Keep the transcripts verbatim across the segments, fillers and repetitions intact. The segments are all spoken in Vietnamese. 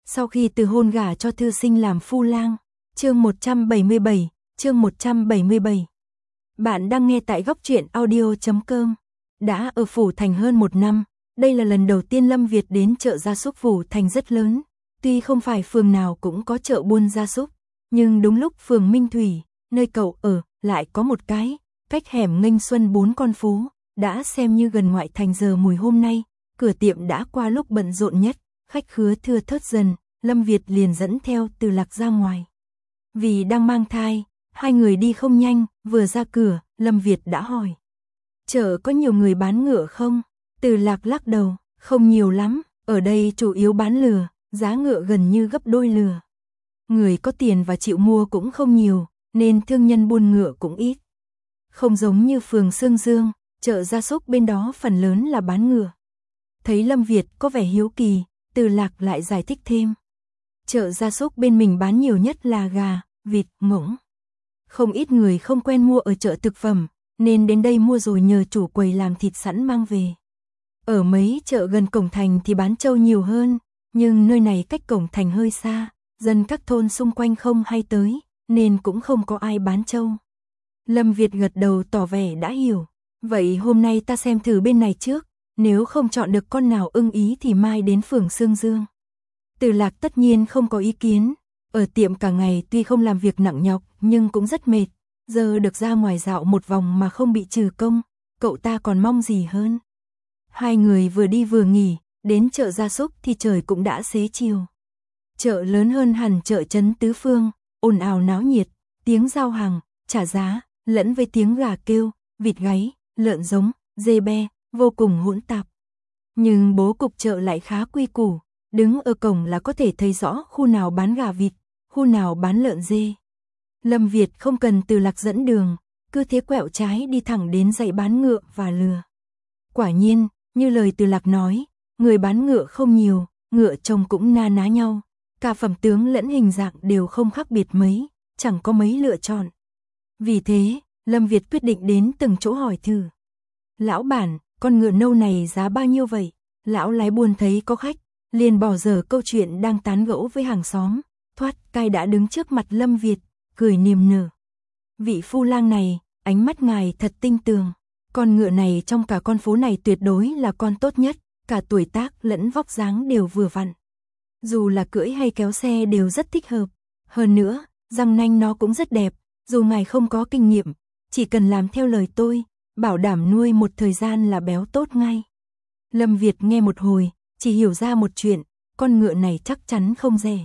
Sau khi từ hôn gả cho thư sinh làm phu lang. Chương một trăm bảy mươi bảy, chương một trăm bảy mươi bảy. Bạn đang nghe tại góc truyện audio chấm com. Đã ở Phủ Thành hơn một năm, đây là lần đầu tiên Lâm Việt đến chợ gia súc Phủ Thành rất lớn. Tuy không phải phường nào cũng có chợ buôn gia súc, nhưng đúng lúc phường Minh Thủy, nơi cậu ở, lại có một cái, cách hẻm Nghênh Xuân bốn con phố, đã xem như gần ngoại thành. Giờ mùi hôm nay, cửa tiệm đã qua lúc bận rộn nhất, khách khứa thưa thớt dần, Lâm Việt liền dẫn theo Từ Lạc ra ngoài. Vì đang mang thai, hai người đi không nhanh, vừa ra cửa, Lâm Việt đã hỏi. Chợ có nhiều người bán ngựa không? Từ Lạc lắc đầu, không nhiều lắm, ở đây chủ yếu bán lừa, giá ngựa gần như gấp đôi lừa. Người có tiền và chịu mua cũng không nhiều, nên thương nhân buôn ngựa cũng ít. Không giống như phường Sương Dương, chợ gia súc bên đó phần lớn là bán ngựa. Thấy Lâm Việt có vẻ hiếu kỳ, Từ Lạc lại giải thích thêm. Chợ gia súc bên mình bán nhiều nhất là gà, vịt, ngỗng. Không ít người không quen mua ở chợ thực phẩm, nên đến đây mua rồi nhờ chủ quầy làm thịt sẵn mang về. Ở mấy chợ gần cổng thành thì bán trâu nhiều hơn, nhưng nơi này cách cổng thành hơi xa, dân các thôn xung quanh không hay tới, nên cũng không có ai bán trâu. Lâm Việt gật đầu tỏ vẻ đã hiểu. Vậy hôm nay ta xem thử bên này trước, nếu không chọn được con nào ưng ý thì mai đến phường Sương Dương. Từ Lạc tất nhiên không có ý kiến, ở tiệm cả ngày tuy không làm việc nặng nhọc nhưng cũng rất mệt, giờ được ra ngoài dạo một vòng mà không bị trừ công, cậu ta còn mong gì hơn. Hai người vừa đi vừa nghỉ, đến chợ gia súc thì trời cũng đã xế chiều. Chợ lớn hơn hẳn chợ trấn tứ phương, ồn ào náo nhiệt, tiếng giao hàng, trả giá, lẫn với tiếng gà kêu, vịt gáy, lợn giống, dê be, vô cùng hỗn tạp. Nhưng bố cục chợ lại khá quy củ, đứng ở cổng là có thể thấy rõ khu nào bán gà vịt, khu nào bán lợn dê. Lâm Việt không cần Từ Lạc dẫn đường, cứ thế quẹo trái đi thẳng đến dãy bán ngựa và lừa. Quả nhiên, như lời Từ Lạc nói, người bán ngựa không nhiều, ngựa trông cũng na ná nhau, cả phẩm tướng lẫn hình dạng đều không khác biệt mấy, chẳng có mấy lựa chọn. Vì thế, Lâm Việt quyết định đến từng chỗ hỏi thử. Lão bản, con ngựa nâu này giá bao nhiêu vậy? Lão lái buôn thấy có khách, liền bỏ dở câu chuyện đang tán gẫu với hàng xóm, thoát cai đã đứng trước mặt Lâm Việt, cười niềm nở. Vị phu lang này, ánh mắt ngài thật tinh tường. Con ngựa này trong cả con phố này tuyệt đối là con tốt nhất, cả tuổi tác lẫn vóc dáng đều vừa vặn. Dù là cưỡi hay kéo xe đều rất thích hợp. Hơn nữa, răng nanh nó cũng rất đẹp, dù ngài không có kinh nghiệm, chỉ cần làm theo lời tôi, bảo đảm nuôi một thời gian là béo tốt ngay. Lâm Việt nghe một hồi, chỉ hiểu ra một chuyện, con ngựa này chắc chắn không rẻ.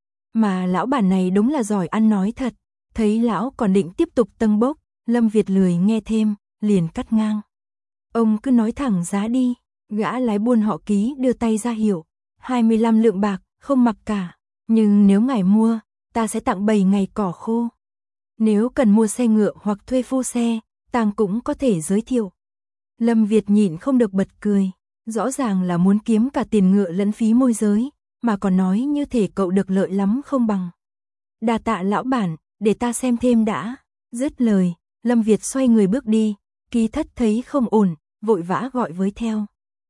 Mà lão bản này đúng là giỏi ăn nói thật, thấy lão còn định tiếp tục tâng bốc, Lâm Việt lười nghe thêm, liền cắt ngang. Ông cứ nói thẳng giá đi, gã lái buôn họ Ký đưa tay ra hiệu, hai mươi lăm lượng bạc, không mặc cả, nhưng nếu ngài mua, ta sẽ tặng bảy ngày cỏ khô. Nếu cần mua xe ngựa hoặc thuê phu xe, tàng cũng có thể giới thiệu. Lâm Việt nhịn không được bật cười, rõ ràng là muốn kiếm cả tiền ngựa lẫn phí môi giới, mà còn nói như thể cậu được lợi lắm không bằng. Đà tạ lão bản, để ta xem thêm đã. Dứt lời, Lâm Việt xoay người bước đi, Ký Thất thấy không ổn, vội vã gọi với theo.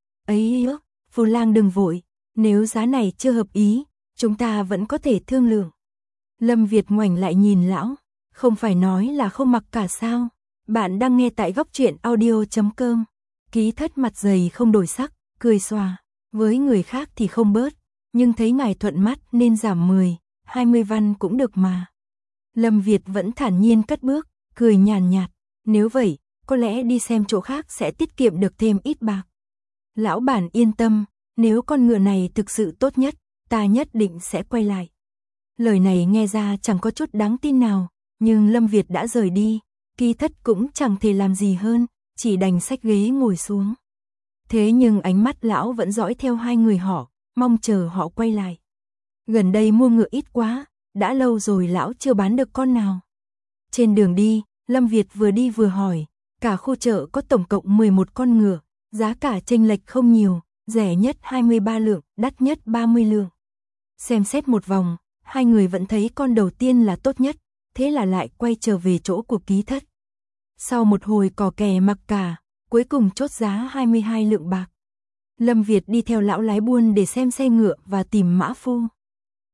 Ấy ơ, phu lang đừng vội, nếu giá này chưa hợp ý, chúng ta vẫn có thể thương lượng. Lâm Việt ngoảnh lại nhìn lão, không phải nói là không mặc cả sao? Bạn đang nghe tại góc truyện audio chấm com. Ký Thất mặt dày không đổi sắc, cười xòa, với người khác thì không bớt, nhưng thấy ngài thuận mắt nên giảm mười, hai mươi văn cũng được mà. Lâm Việt vẫn thản nhiên cất bước, cười nhàn nhạt, nếu vậy, có lẽ đi xem chỗ khác sẽ tiết kiệm được thêm ít bạc. Lão bản yên tâm, nếu con ngựa này thực sự tốt nhất, ta nhất định sẽ quay lại. Lời này nghe ra chẳng có chút đáng tin nào, nhưng Lâm Việt đã rời đi, Ký Thất cũng chẳng thể làm gì hơn, chỉ đành xách ghế ngồi xuống. Thế nhưng ánh mắt lão vẫn dõi theo hai người họ, mong chờ họ quay lại. Gần đây mua ngựa ít quá, đã lâu rồi lão chưa bán được con nào. Trên đường đi, Lâm Việt vừa đi vừa hỏi, cả khu chợ có tổng cộng mười một con ngựa, giá cả chênh lệch không nhiều, rẻ nhất hai mươi ba lượng, đắt nhất ba mươi lượng. Xem xét một vòng, hai người vẫn thấy con đầu tiên là tốt nhất, thế là lại quay trở về chỗ của Ký Thất. Sau một hồi cò kè mặc cả, cuối cùng chốt giá hai mươi hai lượng bạc. Lâm Việt đi theo lão lái buôn để xem xe ngựa và tìm mã phu.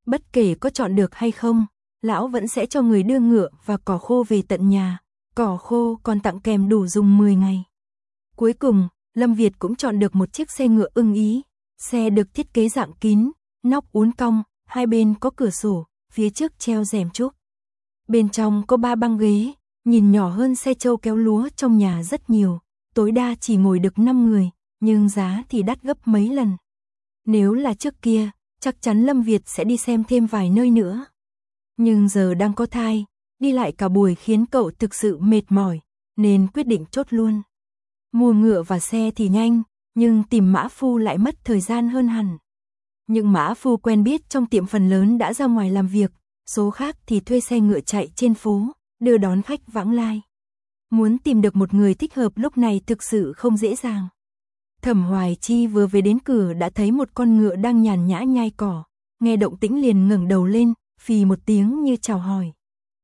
Bất kể có chọn được hay không, lão vẫn sẽ cho người đưa ngựa và cỏ khô về tận nhà, cỏ khô còn tặng kèm đủ dùng mười ngày. Cuối cùng, Lâm Việt cũng chọn được một chiếc xe ngựa ưng ý, xe được thiết kế dạng kín, nóc uốn cong, hai bên có cửa sổ, phía trước treo rèm trúc. Bên trong có ba băng ghế, nhìn nhỏ hơn xe trâu kéo lúa trong nhà rất nhiều, tối đa chỉ ngồi được năm người, nhưng giá thì đắt gấp mấy lần. Nếu là trước kia, chắc chắn Lâm Việt sẽ đi xem thêm vài nơi nữa. Nhưng giờ đang có thai, đi lại cả buổi khiến cậu thực sự mệt mỏi, nên quyết định chốt luôn. Mua ngựa và xe thì nhanh, nhưng tìm mã phu lại mất thời gian hơn hẳn. Những mã phu quen biết trong tiệm phần lớn đã ra ngoài làm việc, số khác thì thuê xe ngựa chạy trên phố, đưa đón khách vãng lai. Muốn tìm được một người thích hợp lúc này thực sự không dễ dàng. Thẩm Hoài Chi vừa về đến cửa đã thấy một con ngựa đang nhàn nhã nhai cỏ, nghe động tĩnh liền ngẩng đầu lên, phì một tiếng như chào hỏi.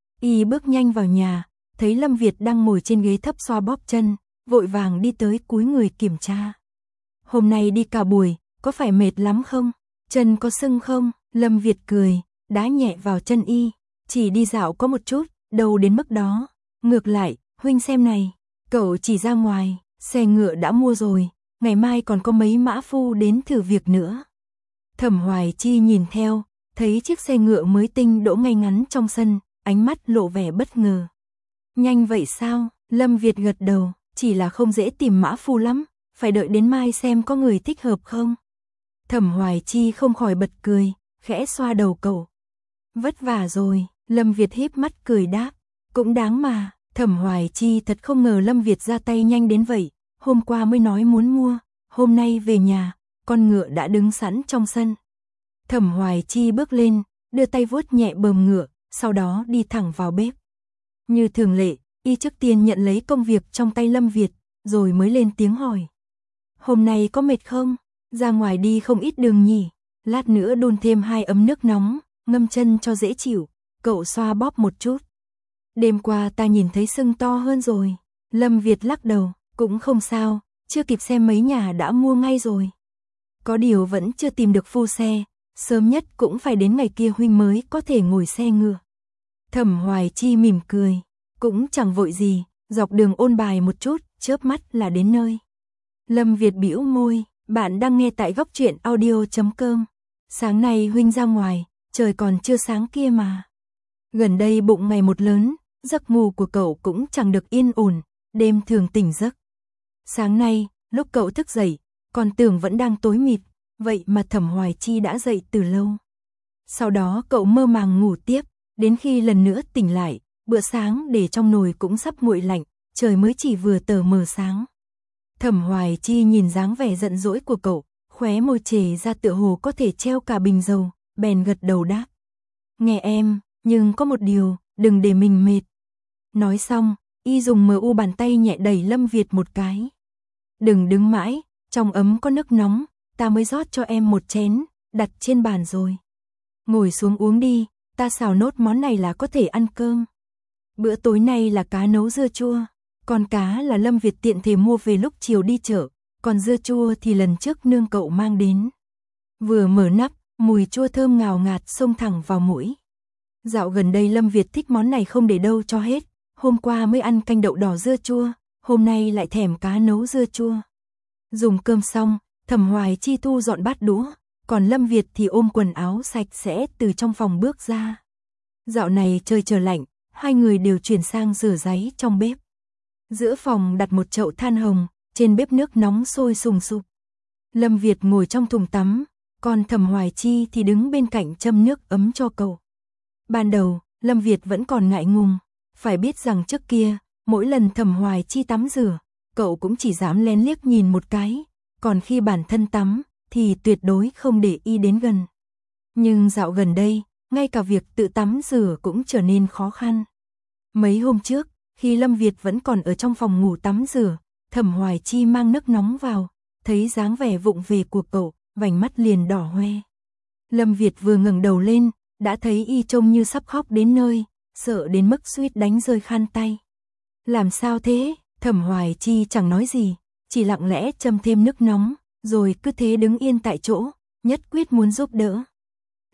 Y bước nhanh vào nhà, thấy Lâm Việt đang ngồi trên ghế thấp xoa bóp chân, vội vàng đi tới cúi người kiểm tra. Hôm nay đi cả buổi, có phải mệt lắm không? Chân có sưng không? Lâm Việt cười, đá nhẹ vào chân Y, chỉ đi dạo có một chút, đâu đến mức đó. Ngược lại, huynh xem này, cậu chỉ ra ngoài, xe ngựa đã mua rồi, ngày mai còn có mấy mã phu đến thử việc nữa. Thẩm Hoài Chi nhìn theo, thấy chiếc xe ngựa mới tinh đỗ ngay ngắn trong sân, ánh mắt lộ vẻ bất ngờ. Nhanh vậy sao? Lâm Việt gật đầu, chỉ là không dễ tìm mã phu lắm, phải đợi đến mai xem có người thích hợp không. Thẩm Hoài Chi không khỏi bật cười, khẽ xoa đầu cậu. Vất vả rồi, Lâm Việt híp mắt cười đáp, cũng đáng mà. Thẩm Hoài Chi thật không ngờ Lâm Việt ra tay nhanh đến vậy, hôm qua mới nói muốn mua, hôm nay về nhà, con ngựa đã đứng sẵn trong sân. Thẩm Hoài Chi bước lên, đưa tay vuốt nhẹ bờm ngựa, sau đó đi thẳng vào bếp. Như thường lệ, Y trước tiên nhận lấy công việc trong tay Lâm Việt, rồi mới lên tiếng hỏi. Hôm nay có mệt không? Ra ngoài đi không ít đường nhỉ? Lát nữa đun thêm hai ấm nước nóng, ngâm chân cho dễ chịu, cậu xoa bóp một chút. Đêm qua ta nhìn thấy sưng to hơn rồi. Lâm Việt lắc đầu, cũng không sao, chưa kịp xem mấy nhà đã mua ngay rồi. Có điều vẫn chưa tìm được phu xe, sớm nhất cũng phải đến ngày kia huynh mới có thể ngồi xe ngựa. Thẩm Hoài Chi mỉm cười, cũng chẳng vội gì, dọc đường ôn bài một chút, chớp mắt là đến nơi. Lâm Việt bĩu môi, bạn đang nghe tại góc truyện audio chấm com. Sáng nay huynh ra ngoài, trời còn chưa sáng kia mà. Gần đây bụng ngày một lớn, giấc ngủ của cậu cũng chẳng được yên ổn, đêm thường tỉnh giấc. Sáng nay, lúc cậu thức dậy, còn tưởng vẫn đang tối mịt, vậy mà Thẩm Hoài Chi đã dậy từ lâu. Sau đó cậu mơ màng ngủ tiếp, đến khi lần nữa tỉnh lại, bữa sáng để trong nồi cũng sắp nguội lạnh, trời mới chỉ vừa tờ mờ sáng. Thẩm Hoài Chi nhìn dáng vẻ giận dỗi của cậu, khóe môi chề ra tựa hồ có thể treo cả bình dầu, bèn gật đầu đáp. Nghe em, nhưng có một điều, đừng để mình mệt. Nói xong, Y dùng mờ u bàn tay nhẹ đẩy Lâm Việt một cái. Đừng đứng mãi, trong ấm có nước nóng, ta mới rót cho em một chén, đặt trên bàn rồi. Ngồi xuống uống đi, ta xào nốt món này là có thể ăn cơm. Bữa tối nay là cá nấu dưa chua, còn cá là Lâm Việt tiện thể mua về lúc chiều đi chợ, còn dưa chua thì lần trước nương cậu mang đến. Vừa mở nắp, mùi chua thơm ngào ngạt xông thẳng vào mũi. Dạo gần đây Lâm Việt thích món này không để đâu cho hết, hôm qua mới ăn canh đậu đỏ dưa chua, hôm nay lại thèm cá nấu dưa chua. Dùng cơm xong, Thẩm Hoài Chi thu dọn bát đũa, còn Lâm Việt thì ôm quần áo sạch sẽ từ trong phòng bước ra. Dạo này trời trở lạnh, hai người đều chuyển sang rửa ráy trong bếp. Giữa phòng đặt một chậu than hồng, trên bếp nước nóng sôi sùng sục. Lâm Việt ngồi trong thùng tắm, còn Thẩm Hoài Chi thì đứng bên cạnh châm nước ấm cho cậu. Ban đầu, Lâm Việt vẫn còn ngại ngùng, phải biết rằng trước kia, mỗi lần Thẩm Hoài Chi tắm rửa, cậu cũng chỉ dám lén liếc nhìn một cái, còn khi bản thân tắm, thì tuyệt đối không để Y đến gần. Nhưng dạo gần đây, ngay cả việc tự tắm rửa cũng trở nên khó khăn. Mấy hôm trước, khi Lâm Việt vẫn còn ở trong phòng ngủ tắm rửa, Thẩm Hoài Chi mang nước nóng vào, thấy dáng vẻ vụng về của cậu, vành mắt liền đỏ hoe. Lâm Việt vừa ngẩng đầu lên, đã thấy Y trông như sắp khóc đến nơi, sợ đến mức suýt đánh rơi khăn tay. Làm sao thế? Thẩm Hoài Chi chẳng nói gì, chỉ lặng lẽ châm thêm nước nóng, rồi cứ thế đứng yên tại chỗ, nhất quyết muốn giúp đỡ.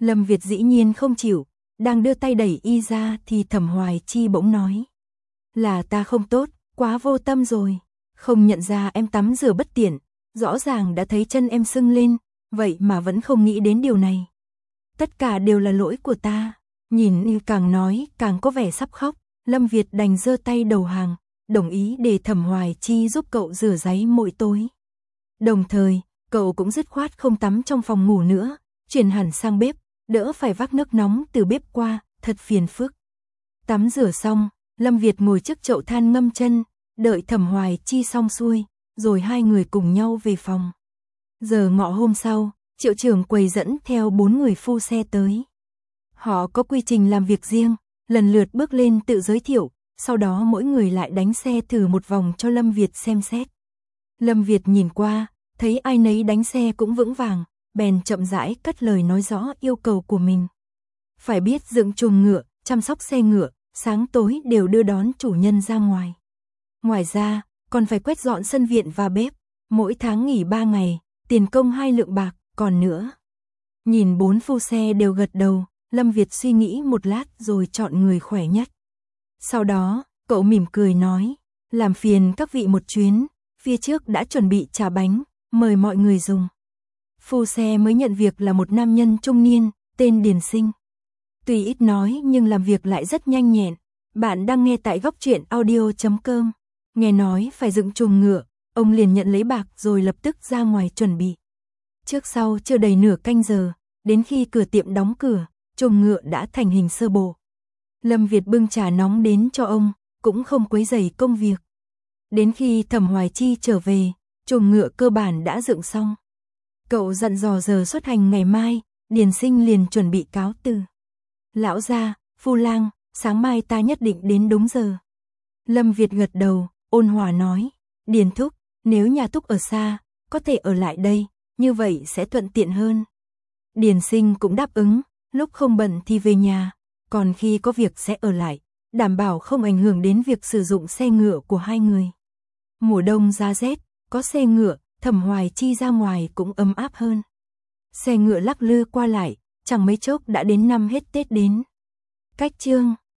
Lâm Việt dĩ nhiên không chịu, đang đưa tay đẩy y ra thì Thẩm Hoài Chi bỗng nói. Là ta không tốt, quá vô tâm rồi, không nhận ra em tắm rửa bất tiện, rõ ràng đã thấy chân em sưng lên, vậy mà vẫn không nghĩ đến điều này. Tất cả đều là lỗi của ta. Nhìn y càng nói càng có vẻ sắp khóc, Lâm Việt đành giơ tay đầu hàng, đồng ý để Thẩm Hoài Chi giúp cậu rửa ráy mỗi tối. Đồng thời, cậu cũng dứt khoát không tắm trong phòng ngủ nữa, chuyển hẳn sang bếp, đỡ phải vác nước nóng từ bếp qua, thật phiền phức. Tắm rửa xong, Lâm Việt ngồi trước chậu than ngâm chân, đợi Thẩm Hoài Chi xong xuôi, rồi hai người cùng nhau về phòng. Giờ ngọ hôm sau, Triệu trưởng quầy dẫn theo bốn người phu xe tới. Họ có quy trình làm việc riêng, lần lượt bước lên tự giới thiệu, sau đó mỗi người lại đánh xe thử một vòng cho Lâm Việt xem xét. Lâm Việt nhìn qua, thấy ai nấy đánh xe cũng vững vàng, bèn chậm rãi cất lời nói rõ yêu cầu của mình. Phải biết dựng chuồng ngựa, chăm sóc xe ngựa, sáng tối đều đưa đón chủ nhân ra ngoài. Ngoài ra, còn phải quét dọn sân viện và bếp, mỗi tháng nghỉ ba ngày, tiền công hai lượng bạc, còn nữa. Nhìn bốn phu xe đều gật đầu, Lâm Việt suy nghĩ một lát rồi chọn người khỏe nhất. Sau đó, cậu mỉm cười nói, làm phiền các vị một chuyến, phía trước đã chuẩn bị trà bánh, mời mọi người dùng. Phu xe mới nhận việc là một nam nhân trung niên, tên Điền Sinh. Tuy ít nói nhưng làm việc lại rất nhanh nhẹn. Bạn đang nghe tại góc truyện audio chấm com. Nghe nói phải dựng chuồng ngựa, ông liền nhận lấy bạc rồi lập tức ra ngoài chuẩn bị. Trước sau chưa đầy nửa canh giờ, đến khi cửa tiệm đóng cửa, chuồng ngựa đã thành hình sơ bộ. Lâm Việt bưng trà nóng đến cho ông, cũng không quấy rầy công việc. Đến khi Thẩm Hoài Chi trở về, chuồng ngựa cơ bản đã dựng xong. Cậu dặn dò giờ xuất hành ngày mai, Điền Sinh liền chuẩn bị cáo từ. Lão gia, Phu Lang, sáng mai ta nhất định đến đúng giờ. Lâm Việt gật đầu, ôn hòa nói, Điền thúc, nếu nhà thúc ở xa, có thể ở lại đây, như vậy sẽ thuận tiện hơn. Điền Sinh cũng đáp ứng, lúc không bận thì về nhà, còn khi có việc sẽ ở lại, đảm bảo không ảnh hưởng đến việc sử dụng xe ngựa của hai người. Mùa đông giá rét, có xe ngựa, Thẩm Hoài Chi ra ngoài cũng ấm áp hơn. Xe ngựa lắc lư qua lại, chẳng mấy chốc đã đến năm hết Tết đến. Cách chương